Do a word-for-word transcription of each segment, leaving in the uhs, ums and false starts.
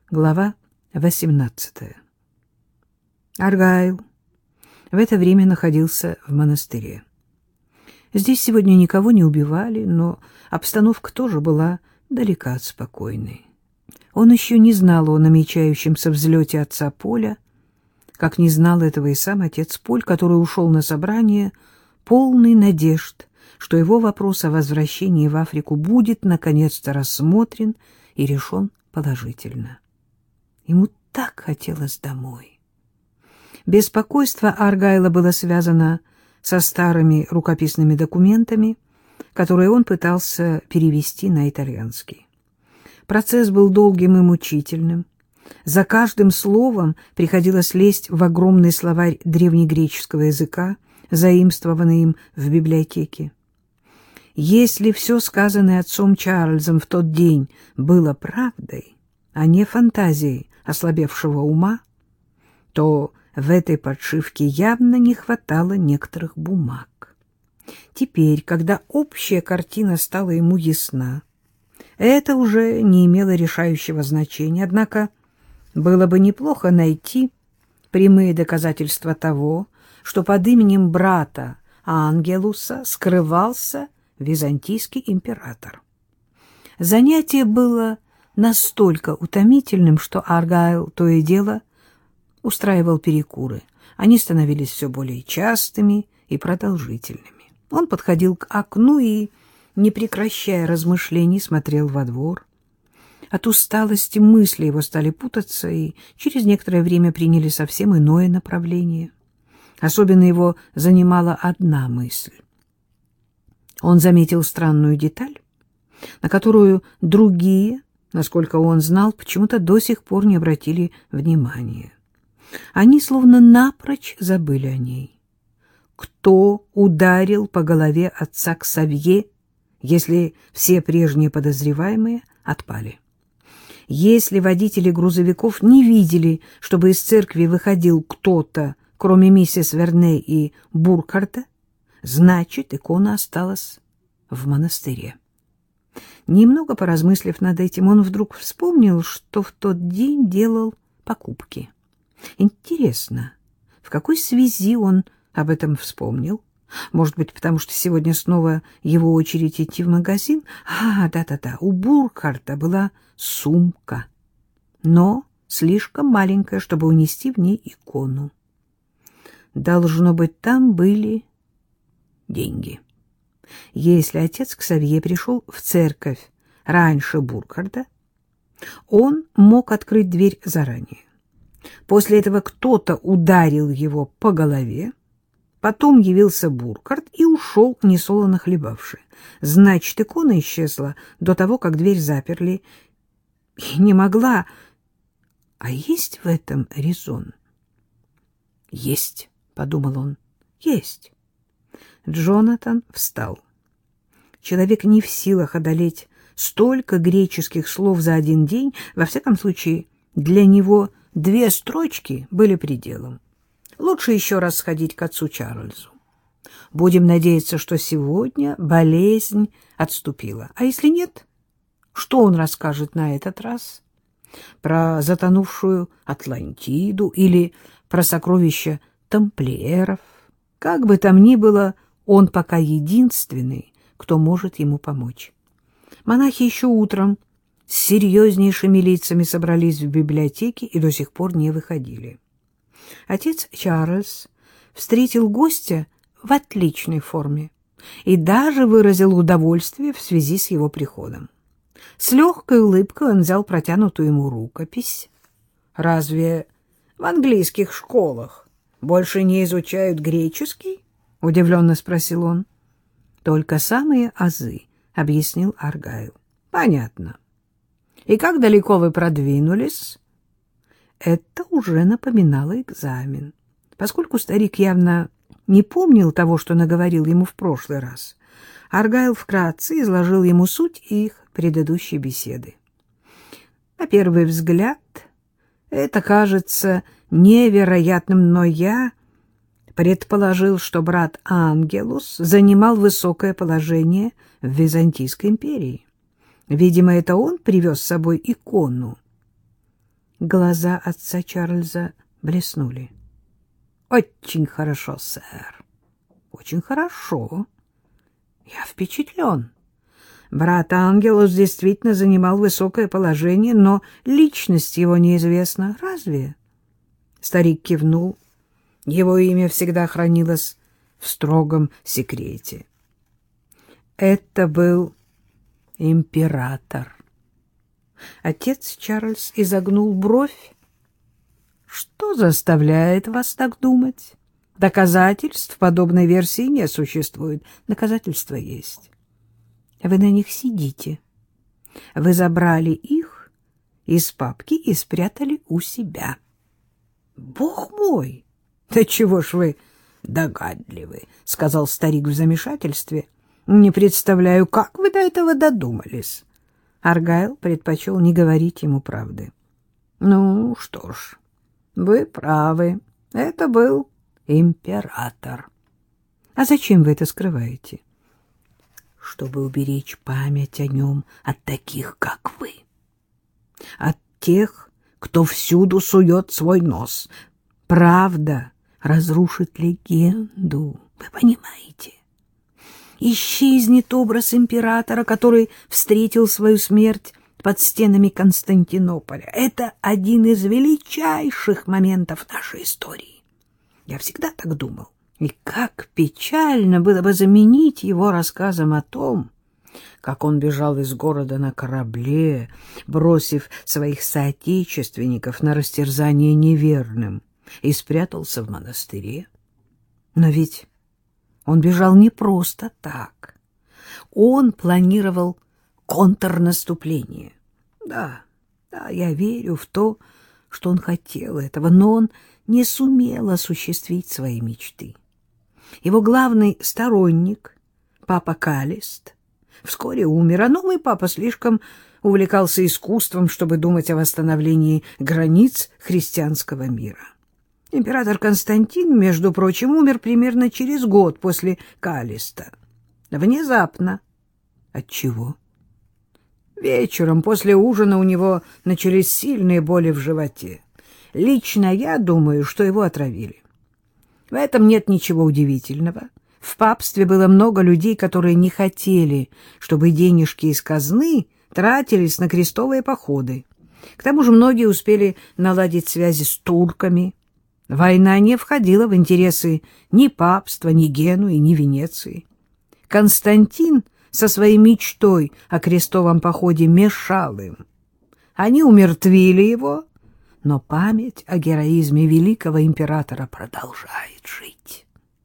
Глава восемнадцатая. Аргайл в это время находился в монастыре. Здесь сегодня никого не убивали, но обстановка тоже была далека от спокойной. Он еще не знал о намечающемся взлете отца Поля, как не знал этого и сам отец Поль, который ушел на собрание, полный надежд, что его вопрос о возвращении в Африку будет наконец-то рассмотрен и решен положительно. Ему так хотелось домой. Беспокойство Аргайла было связано со старыми рукописными документами, которые он пытался перевести на итальянский. Процесс был долгим и мучительным. За каждым словом приходилось лезть в огромный словарь древнегреческого языка, заимствованный им в библиотеке. Если все сказанное отцом Чарльзом в тот день было правдой, а не фантазией ослабевшего ума, то в этой подшивке явно не хватало некоторых бумаг. Теперь, когда общая картина стала ему ясна, это уже не имело решающего значения, однако было бы неплохо найти прямые доказательства того, что под именем брата Ангелуса скрывался византийский император. Занятие было настолько утомительным, что Аргайл то и дело устраивал перекуры. Они становились все более частыми и продолжительными. Он подходил к окну и, не прекращая размышлений, смотрел во двор. От усталости мысли его стали путаться и через некоторое время приняли совсем иное направление. Особенно его занимала одна мысль. Он заметил странную деталь, на которую другие, насколько он знал, почему-то до сих пор не обратили внимания. Они словно напрочь забыли о ней. Кто ударил по голове отца Ксавье, если все прежние подозреваемые отпали? Если водители грузовиков не видели, чтобы из церкви выходил кто-то, кроме миссис Верне и Буркхарта, значит, икона осталась в монастыре. Немного поразмыслив над этим, он вдруг вспомнил, что в тот день делал покупки. Интересно, в какой связи он об этом вспомнил? Может быть, потому что сегодня снова его очередь идти в магазин? А, да-да-да, у Буркхарта была сумка, но слишком маленькая, чтобы унести в ней икону. Должно быть, там были деньги. Если отец Ксавье пришел в церковь раньше Буркхарта, он мог открыть дверь заранее. После этого кто-то ударил его по голове, потом явился Буркхарт и ушел, несолоно хлебавши. Значит, икона исчезла до того, как дверь заперли, и не могла. А есть в этом резон? Есть, — подумал он, — есть. Джонатан встал. Человек не в силах одолеть столько греческих слов за один день. Во всяком случае, для него две строчки были пределом. Лучше еще раз сходить к отцу Чарльзу. Будем надеяться, что сегодня болезнь отступила. А если нет, что он расскажет на этот раз? Про затонувшую Атлантиду или про сокровища тамплиеров? Как бы там ни было, он пока единственный, кто может ему помочь. Монахи еще утром с серьезнейшими лицами собрались в библиотеке и до сих пор не выходили. Отец Чарльз встретил гостя в отличной форме и даже выразил удовольствие в связи с его приходом. С легкой улыбкой он взял протянутую ему рукопись. «Разве в английских школах больше не изучают греческий?» — удивленно спросил он. «Только самые азы», — объяснил Аргайл. «Понятно. И как далеко вы продвинулись?» Это уже напоминало экзамен. Поскольку старик явно не помнил того, что наговорил ему в прошлый раз, Аргайл вкратце изложил ему суть их предыдущей беседы. На первый взгляд это кажется невероятным, но я предположил, что брат Ангелус занимал высокое положение в Византийской империи. Видимо, это он привез с собой икону. Глаза отца Чарльза блеснули. — Очень хорошо, сэр. Очень хорошо. Я впечатлен. Брат Ангелос действительно занимал высокое положение, но личность его неизвестна. Разве? Старик кивнул. Его имя всегда хранилось в строгом секрете. Это был император. Отец Чарльз изогнул бровь. Что заставляет вас так думать? Доказательств подобной версии не существует. Доказательства есть. Вы на них сидите. Вы забрали их из папки и спрятали у себя. Бог мой! Да чего ж вы догадливы, сказал старик в замешательстве. Не представляю, как вы до этого додумались. Аргайл предпочел не говорить ему правды. Ну, что ж, вы правы. Это был император. А зачем вы это скрываете? Чтобы уберечь память о нем от таких, как вы. От тех, кто всюду сует свой нос. Правда разрушит легенду, вы понимаете? Исчезнет образ императора, который встретил свою смерть под стенами Константинополя. Это один из величайших моментов нашей истории. Я всегда так думал. И как печально было бы заменить его рассказом о том, как он бежал из города на корабле, бросив своих соотечественников на растерзание неверным, и спрятался в монастыре. Но ведь он бежал не просто так. Он планировал контрнаступление. Да, да, я верю в то, что он хотел этого, но он не сумел осуществить свои мечты. Его главный сторонник, папа Каллист, вскоре умер, а новый папа слишком увлекался искусством, чтобы думать о восстановлении границ христианского мира. Император Константин, между прочим, умер примерно через год после Каллиста. Внезапно. Отчего? Вечером после ужина у него начались сильные боли в животе. Лично я думаю, что его отравили. В этом нет ничего удивительного. В папстве было много людей, которые не хотели, чтобы денежки из казны тратились на крестовые походы. К тому же многие успели наладить связи с турками. Война не входила в интересы ни папства, ни Генуи, ни Венеции. Константин со своей мечтой о крестовом походе мешал им. Они умертвили его, но память о героизме великого императора продолжает жить.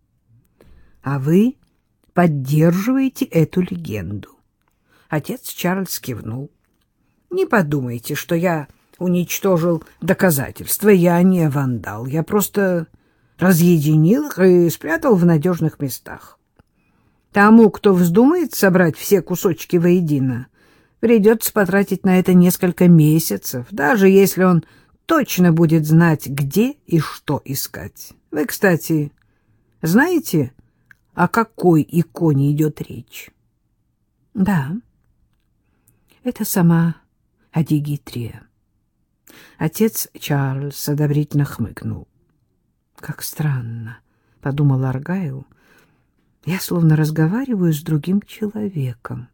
А вы поддерживаете эту легенду. Отец Чарльз кивнул. Не подумайте, что я уничтожил доказательства. Я не вандал. Я просто разъединил их и спрятал в надежных местах. Тому, кто вздумает собрать все кусочки воедино, придется потратить на это несколько месяцев, даже если он точно будет знать, где и что искать. Вы, кстати, знаете, о какой иконе идет речь? Да, это сама Адигитрия. Отец Чарльз одобрительно хмыкнул. Как странно, подумал Аргайл. Я словно разговариваю с другим человеком.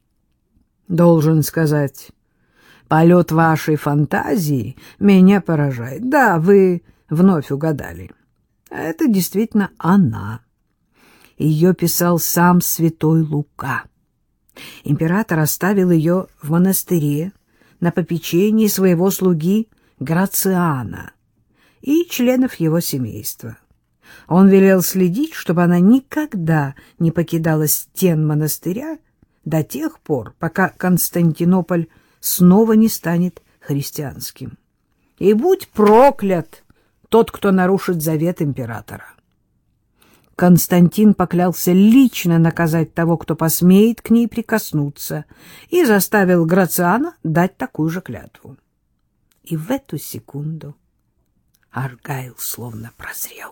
Должен сказать, полет вашей фантазии меня поражает. Да, вы вновь угадали. Это действительно она. Ее писал сам святой Лука. Император оставил ее в монастыре на попечении своего слуги Грациана и членов его семейства. Он велел следить, чтобы она никогда не покидала стен монастыря до тех пор, пока Константинополь снова не станет христианским. И будь проклят тот, кто нарушит завет императора. Константин поклялся лично наказать того, кто посмеет к ней прикоснуться, и заставил Грациана дать такую же клятву. И в эту секунду Аргайл словно прозрел.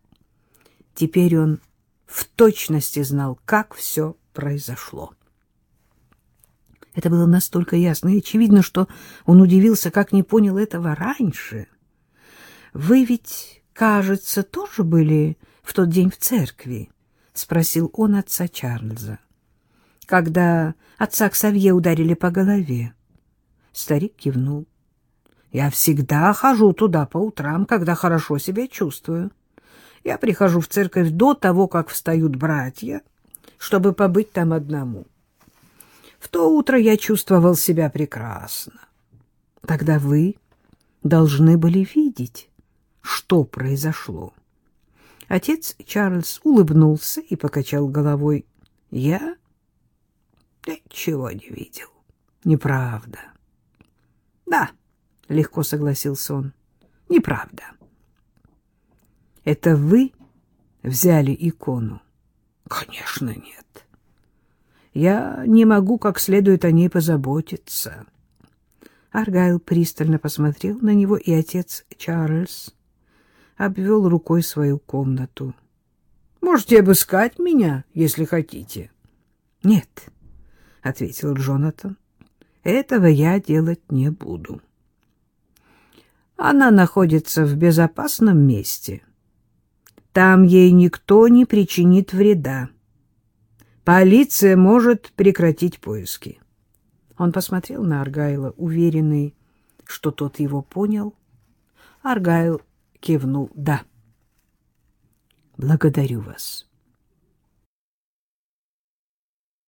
Теперь он в точности знал, как все произошло. Это было настолько ясно и очевидно, что он удивился, как не понял этого раньше. — Вы ведь, кажется, тоже были в тот день в церкви? — спросил он отца Чарльза. — Когда отца Ксавье ударили по голове. Старик кивнул. — Я всегда хожу туда по утрам, когда хорошо себя чувствую. Я прихожу в церковь до того, как встают братья, чтобы побыть там одному. В то утро я чувствовал себя прекрасно. Тогда вы должны были видеть, что произошло. Отец Чарльз улыбнулся и покачал головой. Я ничего не видел. Неправда. Да, легко согласился он. Неправда. Это вы взяли икону? Конечно, нет. Я не могу как следует о ней позаботиться. Аргайл пристально посмотрел на него, и отец Чарльз обвел рукой свою комнату. — Можете обыскать меня, если хотите. — Нет, — ответил Джонатан, — этого я делать не буду. Она находится в безопасном месте. Там ей никто не причинит вреда. Полиция может прекратить поиски. Он посмотрел на Аргайла, уверенный, что тот его понял. Аргайл кивнул «да». «Благодарю вас».